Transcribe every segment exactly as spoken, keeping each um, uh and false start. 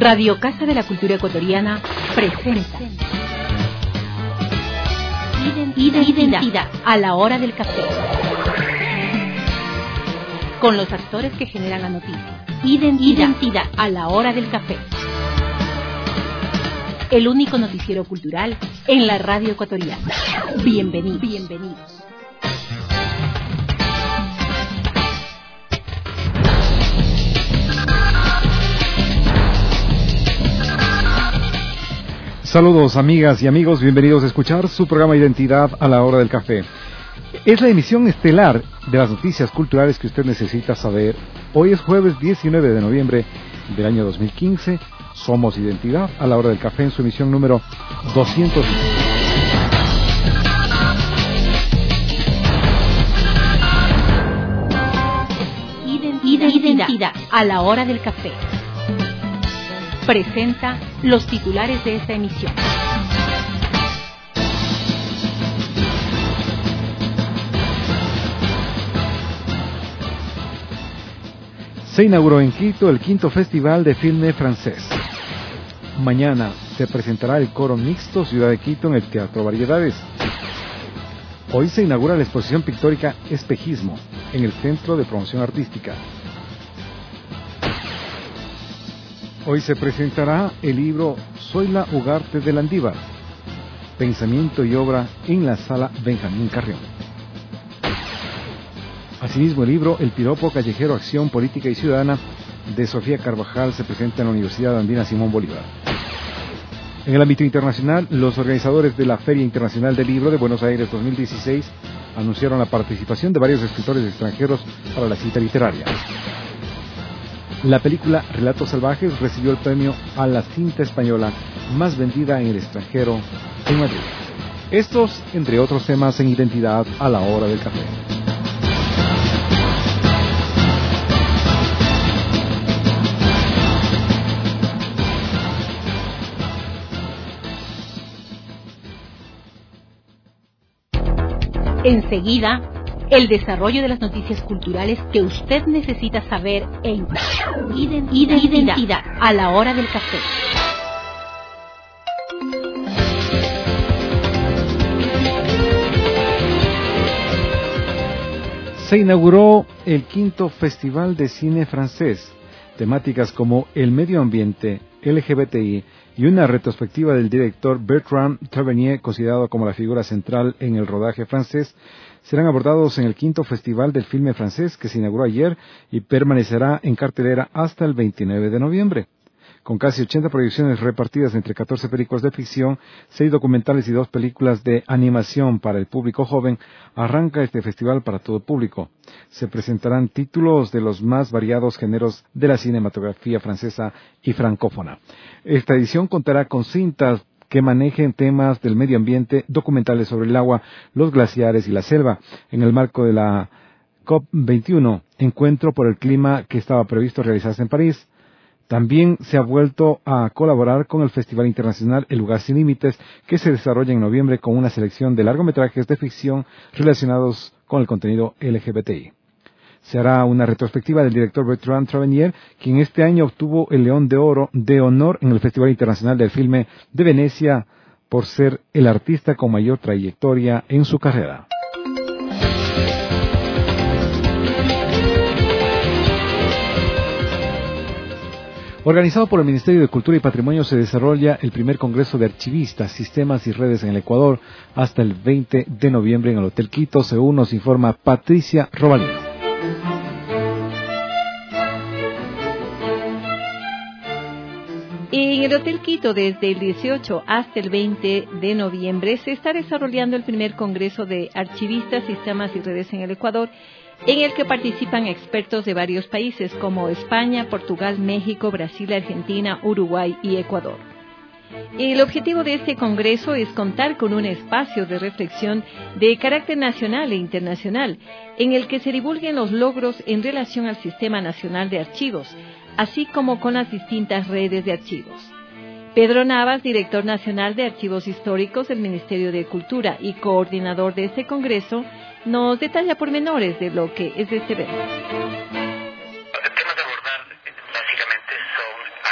Radio Casa de la Cultura Ecuatoriana presenta Identidad, Identidad a la hora del café. Con los actores que generan la noticia. Identidad, Identidad a la hora del café. El único noticiero cultural en la radio ecuatoriana. Bienvenidos. Bienvenidos. Saludos amigas y amigos, bienvenidos a escuchar su programa Identidad a la hora del café. Es la emisión estelar de las noticias culturales que usted necesita saber. Hoy es jueves diecinueve de noviembre del año dos mil quince. Somos Identidad a la hora del café en su emisión número doscientos. Identidad a la hora del café. Presenta los titulares de esta emisión. Se inauguró en Quito el quinto Festival de Filme Francés. Mañana se presentará el coro mixto Ciudad de Quito en el Teatro Variedades. Hoy se inaugura la exposición pictórica Espejismo en el Centro de Promoción Artística. Hoy se presentará el libro Soy la Ugarte de Landívar, Pensamiento y Obra en la Sala Benjamín Carrión. Asimismo, el libro El Piropo Callejero, Acción Política y Ciudadana de Sofía Carvajal se presenta en la Universidad Andina Simón Bolívar. En el ámbito internacional, los organizadores de la Feria Internacional del Libro de Buenos Aires dos mil dieciséis anunciaron la participación de varios escritores extranjeros para la cita literaria. La película Relatos Salvajes recibió el premio a la cinta española más vendida en el extranjero en Madrid. Estos, entre otros temas, en Identidad a la hora del café. Enseguida, el desarrollo de las noticias culturales que usted necesita saber en Identidad, Identidad a la hora del café. Se inauguró el quinto Festival de Cine Francés. Temáticas como el medio ambiente, L G B T I y una retrospectiva del director Bertrand Tavernier, considerado como la figura central en el rodaje francés, serán abordados en el quinto Festival del Filme Francés que se inauguró ayer y permanecerá en cartelera hasta el veintinueve de noviembre. Con casi ochenta proyecciones repartidas entre catorce películas de ficción, seis documentales y dos películas de animación para el público joven, arranca este festival para todo público. Se presentarán títulos de los más variados géneros de la cinematografía francesa y francófona. Esta edición contará con cintas que manejen temas del medio ambiente, documentales sobre el agua, los glaciares y la selva, en el marco de la COP veintiuno, encuentro por el clima que estaba previsto realizarse en París. También se ha vuelto a colaborar con el Festival Internacional El Lugar Sin Límites, que se desarrolla en noviembre con una selección de largometrajes de ficción relacionados con el contenido L G B T I. Se hará una retrospectiva del director Bertrand Tavernier, quien este año obtuvo el León de Oro de Honor en el Festival Internacional del Filme de Venecia por ser el artista con mayor trayectoria en su carrera. Organizado por el Ministerio de Cultura y Patrimonio, se desarrolla el primer Congreso de Archivistas, Sistemas y Redes en el Ecuador hasta el veinte de noviembre en el Hotel Quito, según nos informa Patricia Robalino. En el Hotel Quito, desde el dieciocho hasta el veinte de noviembre, se está desarrollando el primer Congreso de Archivistas, Sistemas y Redes en el Ecuador, en el que participan expertos de varios países como España, Portugal, México, Brasil, Argentina, Uruguay y Ecuador. El objetivo de este congreso es contar con un espacio de reflexión de carácter nacional e internacional, en el que se divulguen los logros en relación al Sistema Nacional de Archivos, así como con las distintas redes de archivos. Pedro Navas, director nacional de Archivos Históricos del Ministerio de Cultura y coordinador de este congreso, nos detalla pormenores de lo que es este evento. Los temas a abordar básicamente son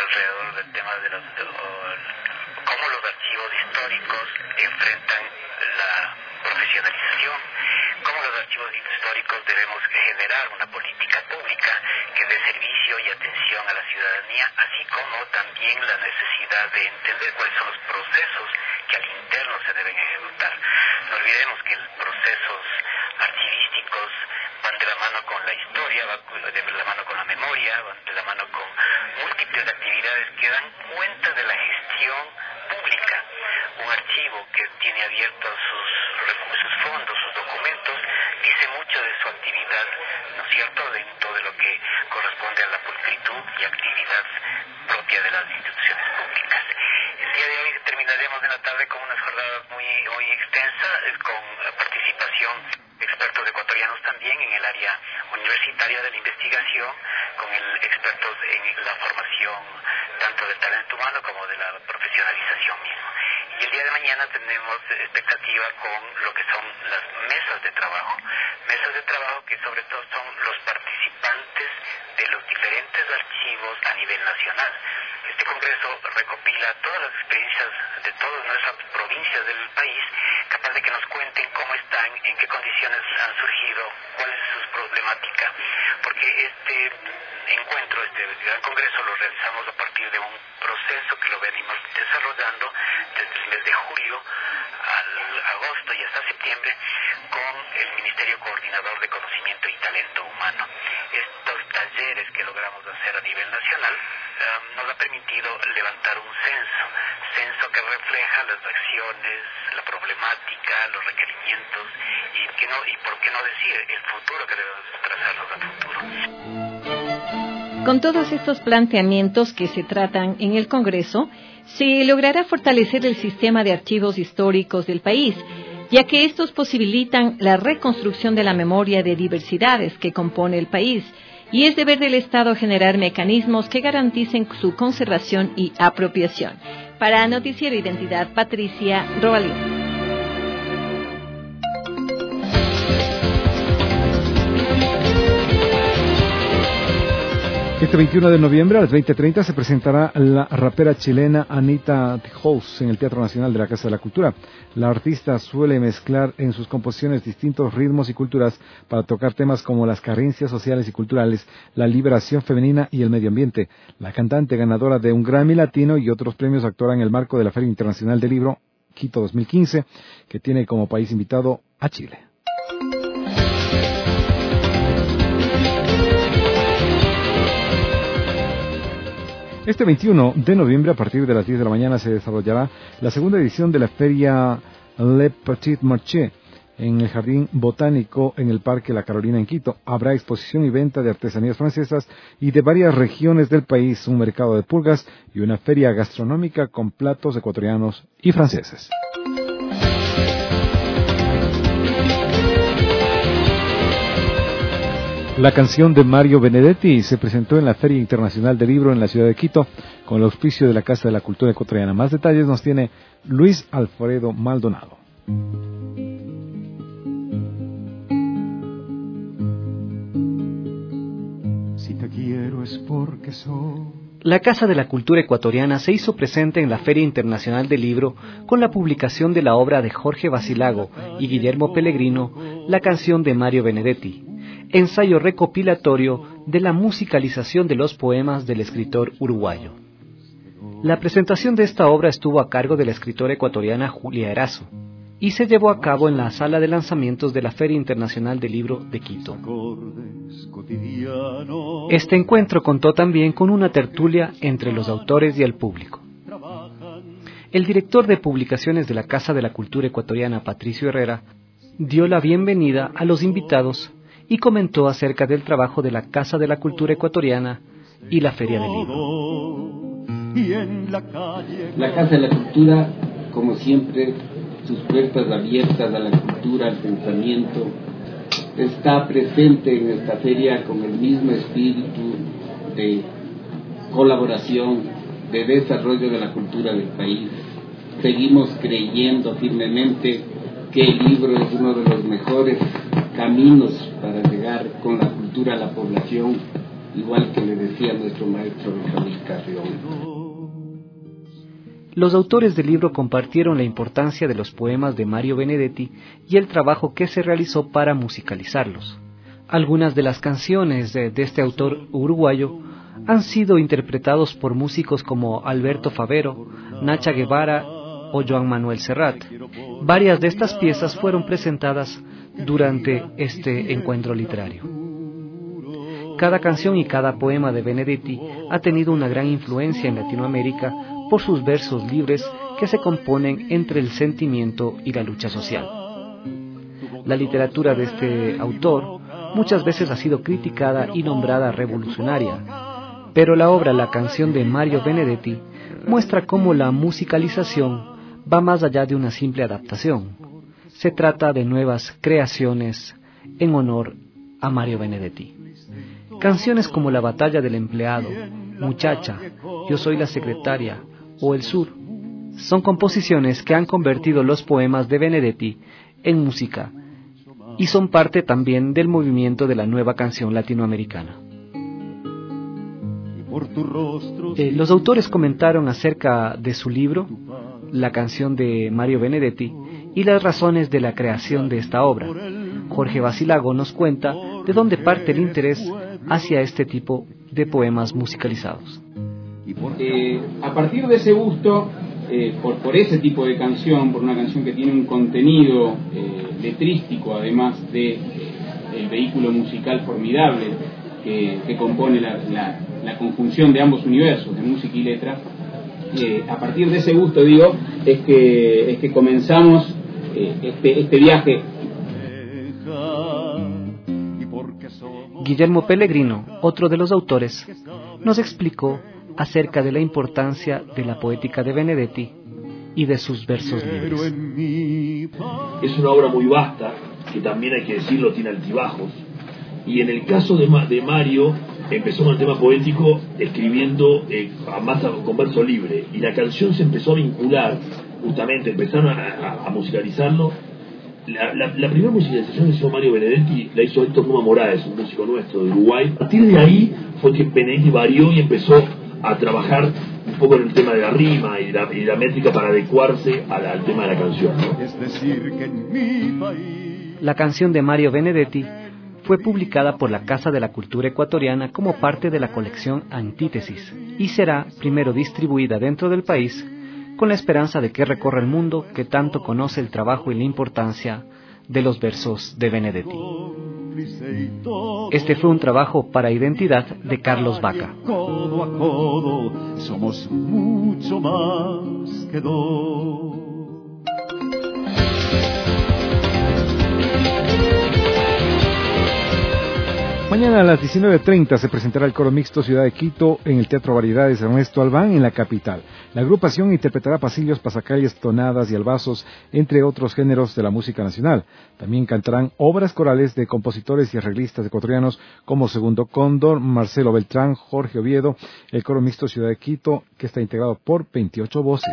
alrededor del tema de los, de, o, cómo los archivos históricos enfrentan la profesionalización, cómo los archivos históricos debemos generar una política pública que dé servicio y atención a la ciudadanía, así como también la necesidad de entender cuáles son los procesos que al interno se deben ejecutar. No olvidemos que los procesos archivísticos van de la mano con la historia, van de la mano con la memoria, van de la mano con múltiples actividades que dan cuenta de la gestión pública. Un archivo que tiene abiertos sus recursos, fondos, sus documentos, dice mucho de su actividad, ¿no es cierto?, dentro de lo que corresponde a la pulcritud y actividad propia de las instituciones públicas. El día de hoy terminaremos en la tarde con unas jornadas muy, muy extensas, con participación de expertos ecuatorianos también en el área universitaria de la investigación, con el, expertos en la formación tanto del talento humano como de la profesionalización misma. Y el día de mañana tenemos expectativa con lo que son las mesas de trabajo. Mesas de trabajo que sobre todo son los participantes de los diferentes archivos a nivel nacional. Este congreso recopila todas las experiencias de todas nuestras provincias del país, capaz de que nos cuenten cómo están, en qué condiciones han surgido, cuál es su problemática, porque este encuentro, este gran congreso lo realizamos a partir de un proceso que lo venimos desarrollando desde el mes de julio al agosto y hasta septiembre con el Ministerio Coordinador de Conocimiento y Talento Humano. Estos talleres que logramos hacer a nivel nacional um, nos ha permitido levantar un censo, censo que refleja las acciones, la problemática, los requerimientos y, que no, y por qué no decir, el futuro que debemos trazarnos al futuro. Con todos estos planteamientos que se tratan en el Congreso, se logrará fortalecer el sistema de archivos históricos del país, ya que estos posibilitan la reconstrucción de la memoria de diversidades que compone el país, y es deber del Estado generar mecanismos que garanticen su conservación y apropiación. Para Noticiero Identidad, Patricia Robalín. Este veintiuno de noviembre a las veinte treinta se presentará la rapera chilena Anita Tijoux en el Teatro Nacional de la Casa de la Cultura. La artista suele mezclar en sus composiciones distintos ritmos y culturas para tocar temas como las carencias sociales y culturales, la liberación femenina y el medio ambiente. La cantante, ganadora de un Grammy Latino y otros premios, actuará en el marco de la Feria Internacional del Libro Quito dos mil quince, que tiene como país invitado a Chile. Este veintiuno de noviembre, a partir de las diez de la mañana, se desarrollará la segunda edición de la feria Le Petit Marché en el Jardín Botánico en el Parque La Carolina en Quito. Habrá exposición y venta de artesanías francesas y de varias regiones del país, un mercado de pulgas y una feria gastronómica con platos ecuatorianos y franceses. La canción de Mario Benedetti se presentó en la Feria Internacional del Libro en la ciudad de Quito con el auspicio de la Casa de la Cultura Ecuatoriana. Más detalles nos tiene Luis Alfredo Maldonado. Si te quiero es porque soy. La Casa de la Cultura Ecuatoriana se hizo presente en la Feria Internacional del Libro con la publicación de la obra de Jorge Basilago y Guillermo Pellegrino, La canción de Mario Benedetti, ensayo recopilatorio de la musicalización de los poemas del escritor uruguayo. La presentación de esta obra estuvo a cargo de la escritora ecuatoriana Julia Erazo y se llevó a cabo en la sala de lanzamientos de la Feria Internacional del Libro de Quito. Este encuentro contó también con una tertulia entre los autores y el público. El director de publicaciones de la Casa de la Cultura Ecuatoriana, Patricio Herrera, dio la bienvenida a los invitados y comentó acerca del trabajo de la Casa de la Cultura Ecuatoriana y la Feria del Libro. La Casa de la Cultura, como siempre, sus puertas abiertas a la cultura, al pensamiento, está presente en esta feria con el mismo espíritu de colaboración, de desarrollo de la cultura del país. Seguimos creyendo firmemente que el libro es uno de los mejores caminos para llegar con la cultura a la población igual que le decía nuestro maestro Benjamín Carrión. Los autores del libro compartieron la importancia de los poemas de Mario Benedetti y el trabajo que se realizó para musicalizarlos. Algunas de las canciones de, de este autor uruguayo han sido interpretados por músicos como Alberto Favero, Nacha Guevara o Joan Manuel Serrat. Varias de estas piezas fueron presentadas durante este encuentro literario. Cada canción y cada poema de Benedetti ha tenido una gran influencia en Latinoamérica por sus versos libres que se componen entre el sentimiento y la lucha social. La literatura de este autor muchas veces ha sido criticada y nombrada revolucionaria, pero la obra La canción de Mario Benedetti muestra cómo la musicalización va más allá de una simple adaptación. Se trata de nuevas creaciones en honor a Mario Benedetti. Canciones como La batalla del empleado, Muchacha, Yo soy la secretaria o El sur son composiciones que han convertido los poemas de Benedetti en música y son parte también del movimiento de la nueva canción latinoamericana. Eh, los autores comentaron acerca de su libro, La canción de Mario Benedetti, y las razones de la creación de esta obra. Jorge Basilago nos cuenta de dónde parte el interés hacia este tipo de poemas musicalizados. Eh, a partir de ese gusto, eh, por, por ese tipo de canción, por una canción que tiene un contenido eh, letrístico, además de eh, el vehículo musical formidable que, que compone la, la, la conjunción de ambos universos, de música y letra, eh, a partir de ese gusto, digo, es que, es que comenzamos eh, este, este viaje. Guillermo Pellegrino, otro de los autores, nos explicó acerca de la importancia de la poética de Benedetti y de sus versos libres. Es una obra muy vasta, que también hay que decirlo, tiene altibajos, y en el caso de, Ma- de Mario, empezó con el tema poético escribiendo eh, a más a, con verso libre, y la canción se empezó a vincular, justamente empezaron a, a, a musicalizarlo. La, la, la primera musicalización que hizo Mario Benedetti la hizo Héctor Numa Moraes, un músico nuestro de Uruguay. A partir de ahí fue que Benedetti varió y empezó a trabajar un poco en el tema de la rima y la, y la métrica para adecuarse a la, al tema de la canción, ¿no? Es decir, que en mi país... La canción de Mario Benedetti fue publicada por la Casa de la Cultura Ecuatoriana como parte de la colección Antítesis y será primero distribuida dentro del país con la esperanza de que recorra el mundo que tanto conoce el trabajo y la importancia de los versos de Benedetti. Este fue un trabajo para Identidad de Carlos Vaca. Codo a codo, somos mucho más que dos. Mañana a las diecinueve treinta se presentará el coro mixto Ciudad de Quito en el Teatro Variedades Ernesto Albán en la capital. La agrupación interpretará pasillos, pasacalles, tonadas y albazos, entre otros géneros de la música nacional. También cantarán obras corales de compositores y arreglistas ecuatorianos como Segundo Cóndor, Marcelo Beltrán, Jorge Oviedo, el coro mixto Ciudad de Quito, que está integrado por veintiocho voces.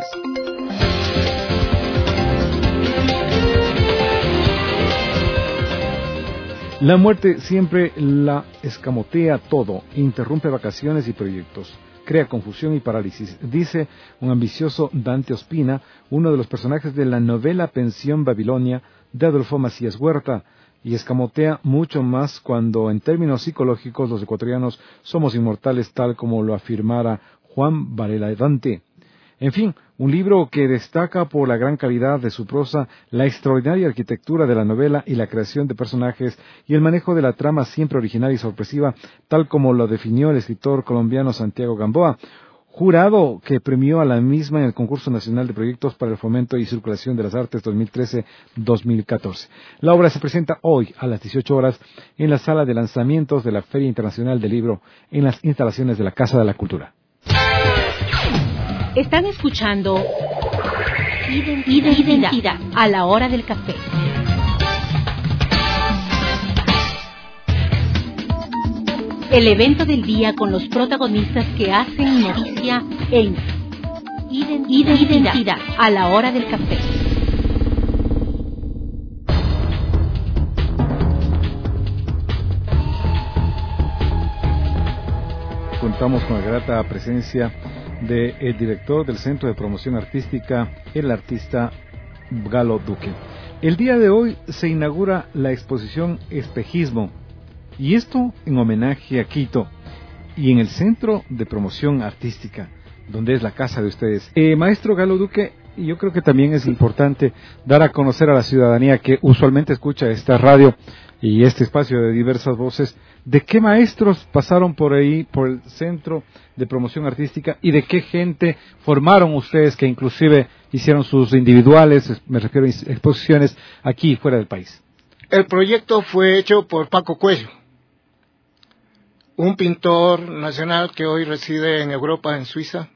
La muerte siempre la escamotea todo, interrumpe vacaciones y proyectos, crea confusión y parálisis, dice un ambicioso Dante Ospina, uno de los personajes de la novela Pensión Babilonia de Adolfo Macías Huerta, y escamotea mucho más cuando en términos psicológicos los ecuatorianos somos inmortales tal como lo afirmara Juan Varela Dante. En fin, un libro que destaca por la gran calidad de su prosa, la extraordinaria arquitectura de la novela y la creación de personajes y el manejo de la trama siempre original y sorpresiva, tal como lo definió el escritor colombiano Santiago Gamboa, jurado que premió a la misma en el Concurso Nacional de Proyectos para el Fomento y Circulación de las Artes dos mil trece dos mil catorce. La obra se presenta hoy a las dieciocho horas en la sala de lanzamientos de la Feria Internacional del Libro en las instalaciones de la Casa de la Cultura. Están escuchando Identidad, Identidad a la hora del café. El evento del día con los protagonistas que hacen noticia en Identidad, Identidad a la hora del café. contamos con la grata presencia del director del Centro de Promoción Artística, el artista Galo Duque. El día de hoy se inaugura la exposición Espejismo, y esto en homenaje a Quito y en el Centro de Promoción Artística, donde es la casa de ustedes. Eh, maestro Galo Duque, yo creo que también es importante dar a conocer a la ciudadanía que usualmente escucha esta radio y este espacio de diversas voces, de qué maestros pasaron por ahí, por el Centro de Promoción Artística, y de qué gente formaron ustedes que inclusive hicieron sus individuales, me refiero a exposiciones aquí y fuera del país. El proyecto fue hecho por Paco Cuello, un pintor nacional que hoy reside en Europa, en Suiza,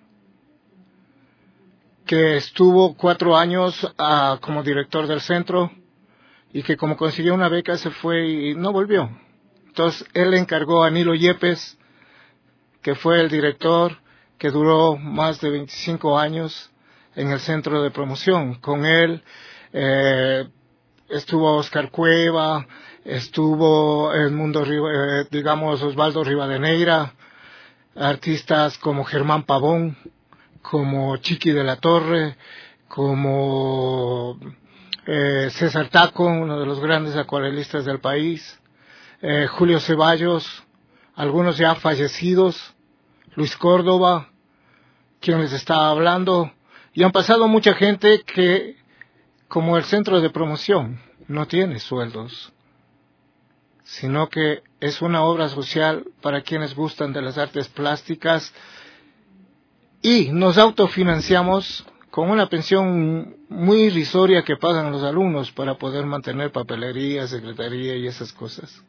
que estuvo cuatro años uh, como director del centro y que como consiguió una beca se fue y no volvió. Entonces él encargó a Nilo Yepes, que fue el director, que duró más de veinticinco años en el centro de promoción. Con él eh, estuvo Oscar Cueva, estuvo el mundo, eh, digamos, Osvaldo Rivadeneira, artistas como Germán Pavón, como Chiqui de la Torre, como eh, César Taco, uno de los grandes acuarelistas del país, eh, Julio Ceballos, algunos ya fallecidos, Luis Córdoba, quien les estaba hablando, y han pasado mucha gente que, como el centro de promoción, no tiene sueldos, sino que es una obra social para quienes gustan de las artes plásticas, y nos autofinanciamos con una pensión muy irrisoria que pagan los alumnos para poder mantener papelería, secretaría y esas cosas.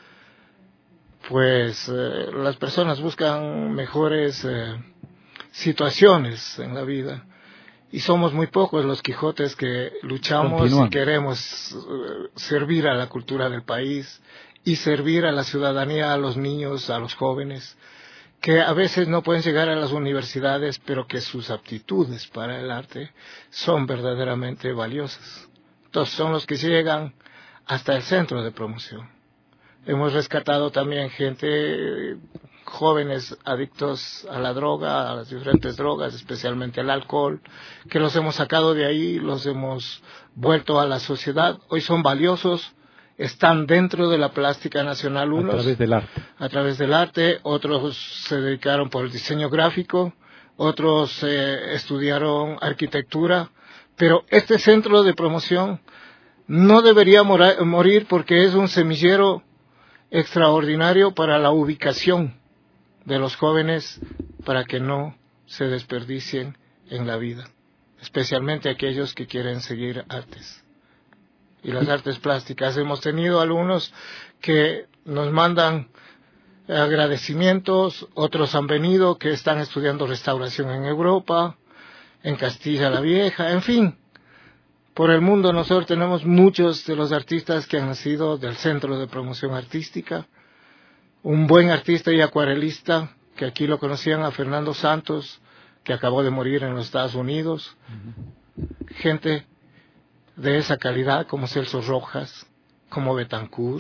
Pues eh, las personas buscan mejores eh, situaciones en la vida, y somos muy pocos los Quijotes que luchamos Continúan. y queremos uh, servir a la cultura del país y servir a la ciudadanía, a los niños, a los jóvenes, que a veces no pueden llegar a las universidades, pero que sus aptitudes para el arte son verdaderamente valiosas. Entonces son los que llegan hasta el centro de promoción. Hemos rescatado también gente, jóvenes adictos a la droga, a las diferentes drogas, especialmente al alcohol, que los hemos sacado de ahí, los hemos vuelto a la sociedad. Hoy son valiosos, están dentro de la plástica nacional unos. A través del arte. A través del arte, otros se dedicaron por el diseño gráfico, otros eh, estudiaron arquitectura, pero este centro de promoción no debería mora- morir porque es un semillero extraordinario para la ubicación de los jóvenes, para que no se desperdicien en la vida, especialmente aquellos que quieren seguir artes y las artes plásticas. Hemos tenido alumnos que nos mandan agradecimientos, otros han venido que están estudiando restauración en Europa, en Castilla la Vieja, en fin. Por el mundo nosotros tenemos muchos de los artistas que han nacido del Centro de Promoción Artística. Un buen artista y acuarelista, que aquí lo conocían, a Fernando Santos, que acabó de morir en los Estados Unidos. Uh-huh. Gente de esa calidad como Celso Rojas, como Betancourt.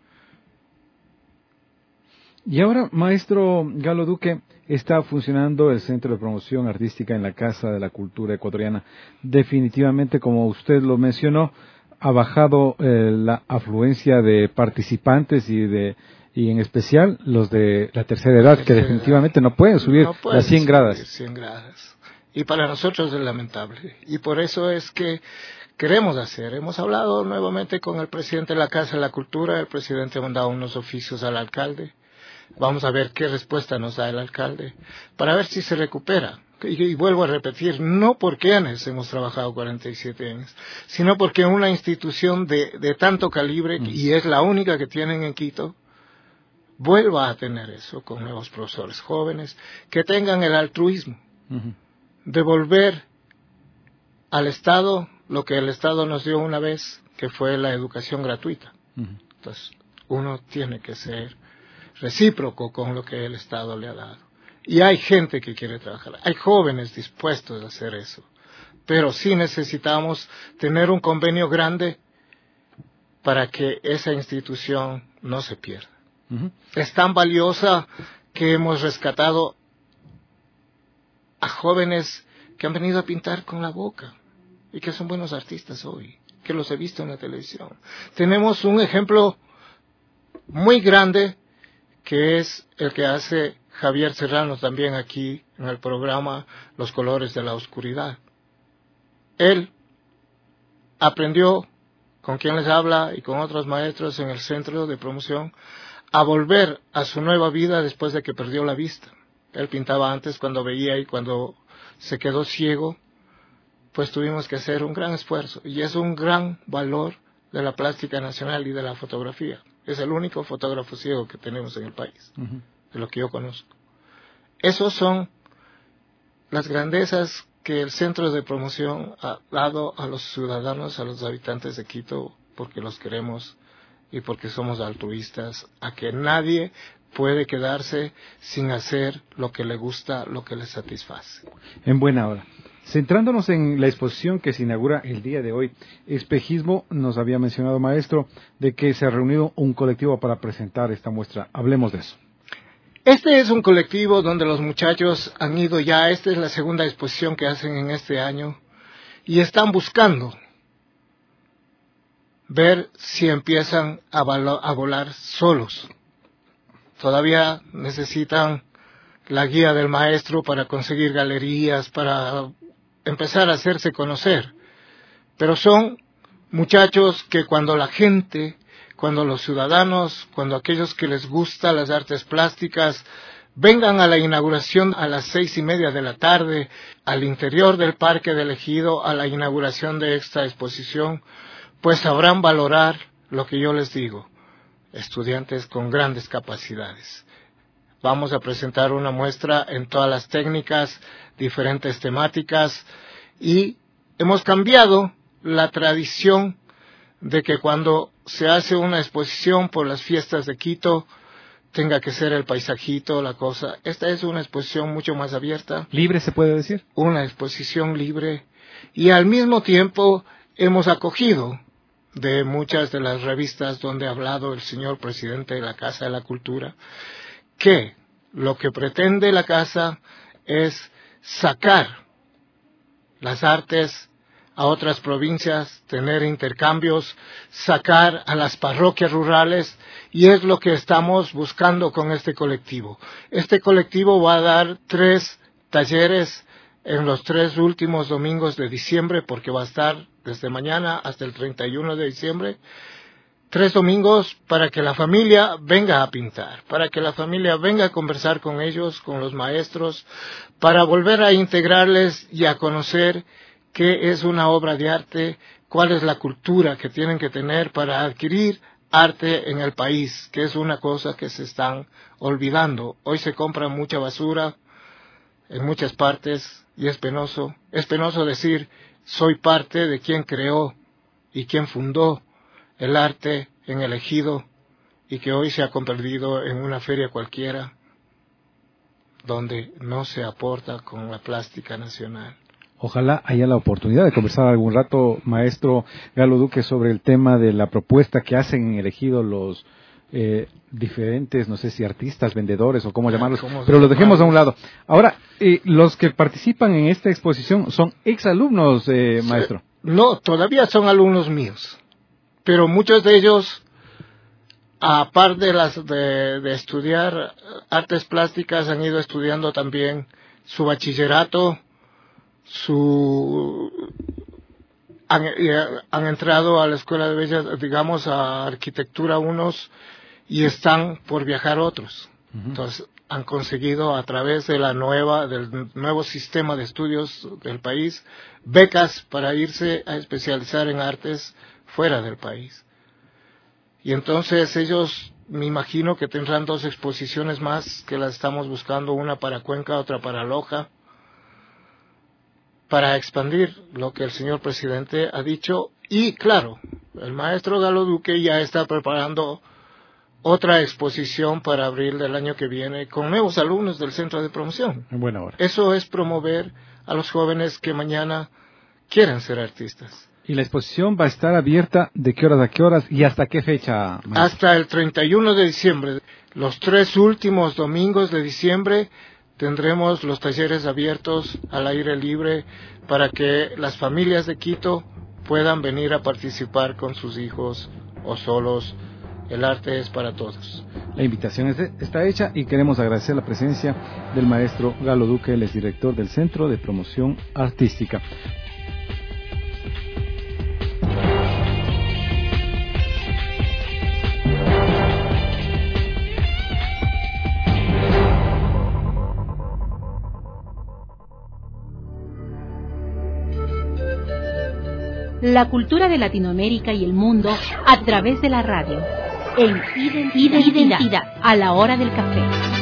Y ahora, maestro Galo Duque, está funcionando el Centro de Promoción Artística en la Casa de la Cultura Ecuatoriana. Definitivamente, como usted lo mencionó, ha bajado eh, la afluencia de participantes y de y en especial los de la tercera edad, que definitivamente no pueden subir no pueden las cien gradas. cien gradas. Y para nosotros es lamentable. Y por eso es que queremos hacer. Hemos hablado nuevamente con el presidente de la Casa de la Cultura. El presidente ha mandado unos oficios al alcalde. Vamos a ver qué respuesta nos da el alcalde, para ver si se recupera. Y, y vuelvo a repetir, no porque ANES hemos trabajado cuarenta y siete años, sino porque una institución de, de tanto calibre, mm. y es la única que tienen en Quito, vuelva a tener eso con nuevos profesores jóvenes, que tengan el altruismo, uh-huh. devolver al Estado lo que el Estado nos dio una vez, que fue la educación gratuita. Uh-huh. Entonces, uno tiene que ser recíproco con lo que el Estado le ha dado. Y hay gente que quiere trabajar, hay jóvenes dispuestos a hacer eso, pero sí necesitamos tener un convenio grande para que esa institución no se pierda. Uh-huh. Es tan valiosa que hemos rescatado a jóvenes que han venido a pintar con la boca y que son buenos artistas hoy, que los he visto en la televisión. Tenemos un ejemplo muy grande que es el que hace Javier Serrano también aquí en el programa Los Colores de la Oscuridad. Él aprendió con quien les habla y con otros maestros en el centro de promoción a volver a su nueva vida después de que perdió la vista. Él pintaba antes cuando veía y cuando se quedó ciego, pues tuvimos que hacer un gran esfuerzo. Y es un gran valor de la plástica nacional y de la fotografía. Es el único fotógrafo ciego que tenemos en el país, uh-huh. de lo que yo conozco. Esos son las grandezas que el centro de promoción ha dado a los ciudadanos, a los habitantes de Quito, porque los queremos y porque somos altruistas, a que nadie puede quedarse sin hacer lo que le gusta, lo que le satisface. En buena hora. Centrándonos en la exposición que se inaugura el día de hoy, Espejismo, nos había mencionado, maestro, de que se ha reunido un colectivo para presentar esta muestra. Hablemos de eso. Este es un colectivo donde los muchachos han ido ya, esta es la segunda exposición que hacen en este año, y están buscando ver si empiezan a, valo- a volar solos. Todavía necesitan la guía del maestro para conseguir galerías, para empezar a hacerse conocer. Pero son muchachos que cuando la gente, cuando los ciudadanos, cuando aquellos que les gustan las artes plásticas, vengan a la inauguración a las seis y media de la tarde, al interior del Parque del Ejido, a la inauguración de esta exposición, pues sabrán valorar lo que yo les digo. Estudiantes con grandes capacidades. Vamos a presentar una muestra en todas las técnicas, diferentes temáticas, y hemos cambiado la tradición de que cuando se hace una exposición por las fiestas de Quito, tenga que ser el paisajito, la cosa. Esta es una exposición mucho más abierta. ¿Libre se puede decir? Una exposición libre, y al mismo tiempo hemos acogido de muchas de las revistas donde ha hablado el señor presidente de la Casa de la Cultura, que lo que pretende la Casa es sacar las artes a otras provincias, tener intercambios, sacar a las parroquias rurales, y es lo que estamos buscando con este colectivo. Este colectivo va a dar tres talleres en los tres últimos domingos de diciembre, porque va a estar desde mañana hasta el treinta y uno de diciembre, tres domingos para que la familia venga a pintar, para que la familia venga a conversar con ellos, con los maestros, para volver a integrarles y a conocer qué es una obra de arte, cuál es la cultura que tienen que tener para adquirir arte en el país, que es una cosa que se están olvidando. Hoy se compra mucha basura en muchas partes y es penoso. Es penoso decir, soy parte de quien creó y quien fundó el arte en el Ejido, y que hoy se ha convertido en una feria cualquiera donde no se aporta con la plástica nacional. Ojalá haya la oportunidad de conversar algún rato, maestro Galo Duque, sobre el tema de la propuesta que hacen en el Ejido los eh, diferentes, no sé si artistas, vendedores o cómo llamarlos, ¿Cómo pero los dejemos a un lado. Ahora, eh, los que participan en esta exposición son exalumnos, eh, maestro. No, todavía son alumnos míos, pero muchos de ellos, aparte de, las, de, de estudiar artes plásticas, han ido estudiando también su bachillerato, su han, han entrado a la Escuela de Bellas, digamos, a Arquitectura unos, y están por viajar otros. Uh-huh. Entonces, han conseguido a través de la nueva, del nuevo sistema de estudios del país, becas para irse a especializar en artes fuera del país. Y entonces ellos, me imagino que tendrán dos exposiciones más, que las estamos buscando, una para Cuenca, otra para Loja, para expandir lo que el señor presidente ha dicho. Y claro, el maestro Galo Duque ya está preparando otra exposición para abril del año que viene con nuevos alumnos del centro de promoción. En buena hora. Eso es promover a los jóvenes que mañana quieren ser artistas. ¿Y la exposición va a estar abierta de qué horas a qué horas y hasta qué fecha, maestro? Hasta el treinta y uno de diciembre. Los tres últimos domingos de diciembre tendremos los talleres abiertos al aire libre para que las familias de Quito puedan venir a participar con sus hijos o solos. El arte es para todos. La invitación está hecha y queremos agradecer la presencia del maestro Galo Duque, el exdirector del Centro de Promoción Artística. La cultura de Latinoamérica y el mundo a través de la radio. En Identidad, Identidad a la hora del café.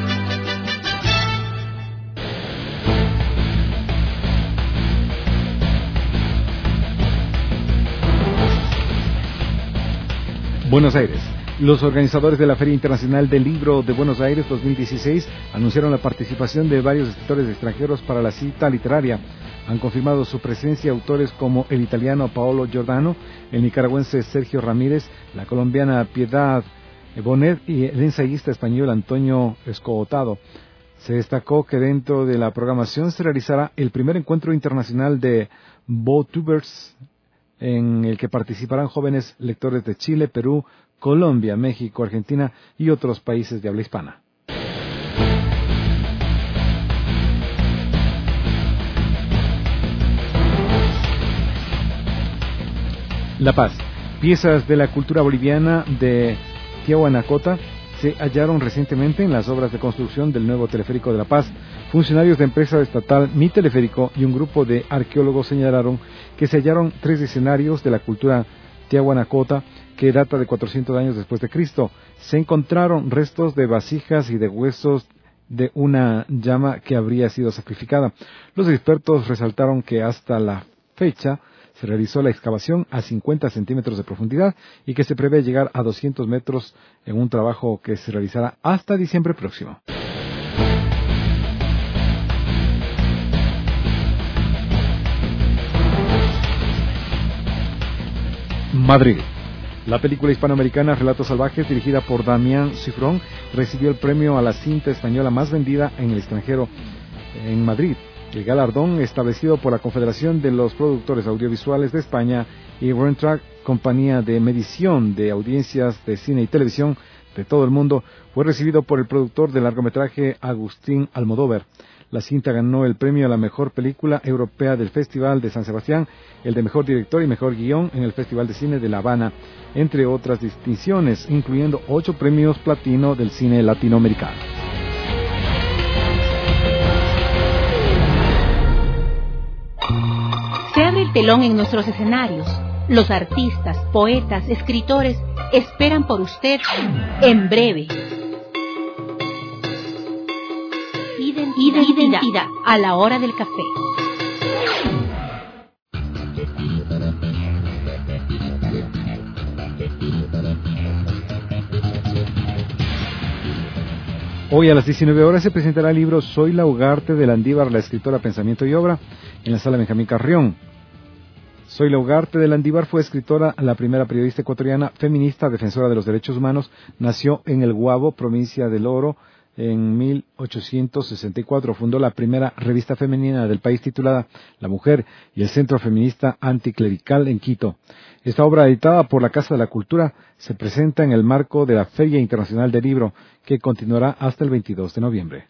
Buenos Aires. Los organizadores de la Feria Internacional del Libro de Buenos Aires dos mil dieciséis anunciaron la participación de varios escritores extranjeros para la cita literaria. Han confirmado su presencia autores como el italiano Paolo Giordano, el nicaragüense Sergio Ramírez, la colombiana Piedad Bonet y el ensayista español Antonio Escotado. Se destacó que dentro de la programación se realizará el primer encuentro internacional de Booktubers, en el que participarán jóvenes lectores de Chile, Perú, Colombia, México, Argentina y otros países de habla hispana. La Paz. Piezas de la cultura boliviana de Tiahuanacota se hallaron recientemente en las obras de construcción del nuevo teleférico de La Paz. Funcionarios de empresa estatal Mi Teleférico y un grupo de arqueólogos señalaron que se hallaron tres escenarios de la cultura Tiahuanacota que data de cuatrocientos años después de Cristo. Se encontraron restos de vasijas y de huesos de una llama que habría sido sacrificada. Los expertos resaltaron que hasta la fecha se realizó la excavación a cincuenta centímetros de profundidad y que se prevé llegar a doscientos metros en un trabajo que se realizará hasta diciembre próximo. Madrid. La película hispanoamericana Relatos Salvajes, dirigida por Damián Cifrón, recibió el premio a la cinta española más vendida en el extranjero en Madrid. El galardón, establecido por la Confederación de los Productores Audiovisuales de España y Rentrack, compañía de medición de audiencias de cine y televisión de todo el mundo, fue recibido por el productor del largometraje Agustín Almodóvar. La cinta ganó el premio a la mejor película europea del Festival de San Sebastián, el de mejor director y mejor guión en el Festival de Cine de La Habana, entre otras distinciones, incluyendo ocho premios platino del cine latinoamericano. Se abre el telón en nuestros escenarios. Los artistas, poetas, escritores esperan por usted en breve. Identidad, Identidad a la hora del café. Hoy a las diecinueve horas se presentará el libro Soy la Ugarte de Landívar, la escritora Pensamiento y Obra, en la sala Benjamín Carrión. Soy la Ugarte de Landívar fue escritora, la primera periodista ecuatoriana, feminista, defensora de los derechos humanos. Nació en El Guabo, provincia del Oro, en mil ochocientos sesenta y cuatro. Fundó la primera revista femenina del país titulada La Mujer y el Centro Feminista Anticlerical en Quito. Esta obra, editada por la Casa de la Cultura, se presenta en el marco de la Feria Internacional del Libro, que continuará hasta el veintidós de noviembre.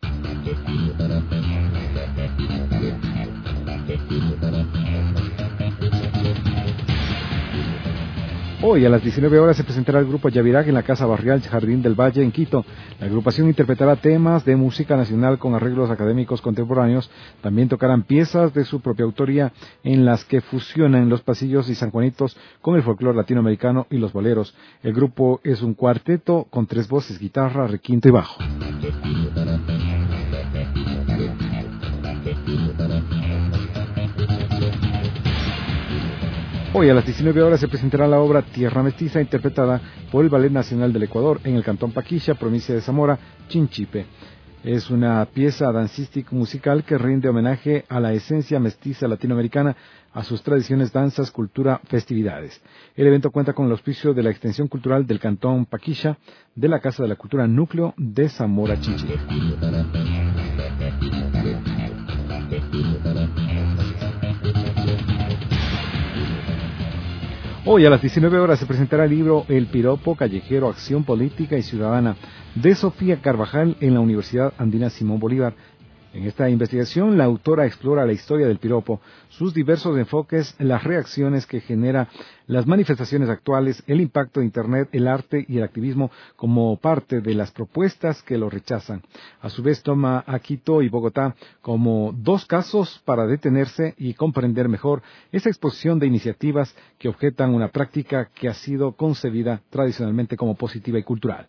Hoy a las diecinueve horas se presentará el grupo Yavirac en la Casa Barrial Jardín del Valle en Quito. La agrupación interpretará temas de música nacional con arreglos académicos contemporáneos. También tocarán piezas de su propia autoría en las que fusionan los pasillos y sanjuanitos con el folclore latinoamericano y los boleros. El grupo es un cuarteto con tres voces, guitarra, requinto y bajo. Hoy a las diecinueve horas se presentará la obra Tierra Mestiza, interpretada por el Ballet Nacional del Ecuador en el Cantón Paquilla, provincia de Zamora, Chinchipe. Es una pieza dancístico musical que rinde homenaje a la esencia mestiza latinoamericana, a sus tradiciones, danzas, cultura, festividades. El evento cuenta con el auspicio de la Extensión Cultural del Cantón Paquilla, de la Casa de la Cultura Núcleo de Zamora Chinchipe. Hoy a las diecinueve horas se presentará el libro El Piropo Callejero, Acción Política y Ciudadana, de Sofía Carvajal en la Universidad Andina Simón Bolívar. En esta investigación, la autora explora la historia del piropo, sus diversos enfoques, las reacciones que genera, las manifestaciones actuales, el impacto de Internet, el arte y el activismo como parte de las propuestas que lo rechazan. A su vez, toma a Quito y Bogotá como dos casos para detenerse y comprender mejor esa exposición de iniciativas que objetan una práctica que ha sido concebida tradicionalmente como positiva y cultural.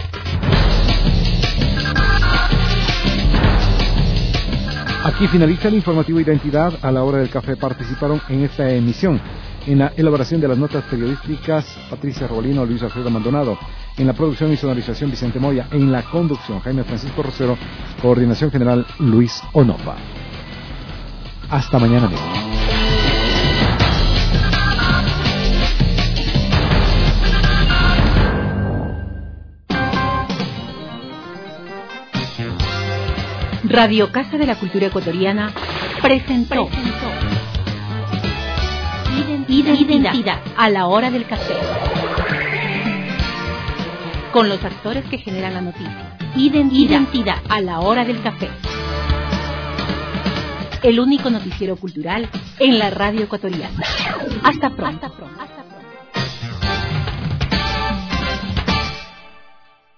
Aquí finaliza el informativo Identidad. A la hora del café participaron en esta emisión. En la elaboración de las notas periodísticas, Patricia Robolino, Luis Alfredo Maldonado. En la producción y sonorización, Vicente Moya. En la conducción, Jaime Francisco Rosero. Coordinación general, Luis Onofa. Hasta mañana mismo. Radio Casa de la Cultura Ecuatoriana presentó, presentó Identidad, Identidad a la hora del café, con los actores que generan la noticia. Identidad, Identidad a la hora del café, el único noticiero cultural en la radio ecuatoriana. Hasta pronto. Hasta pronto.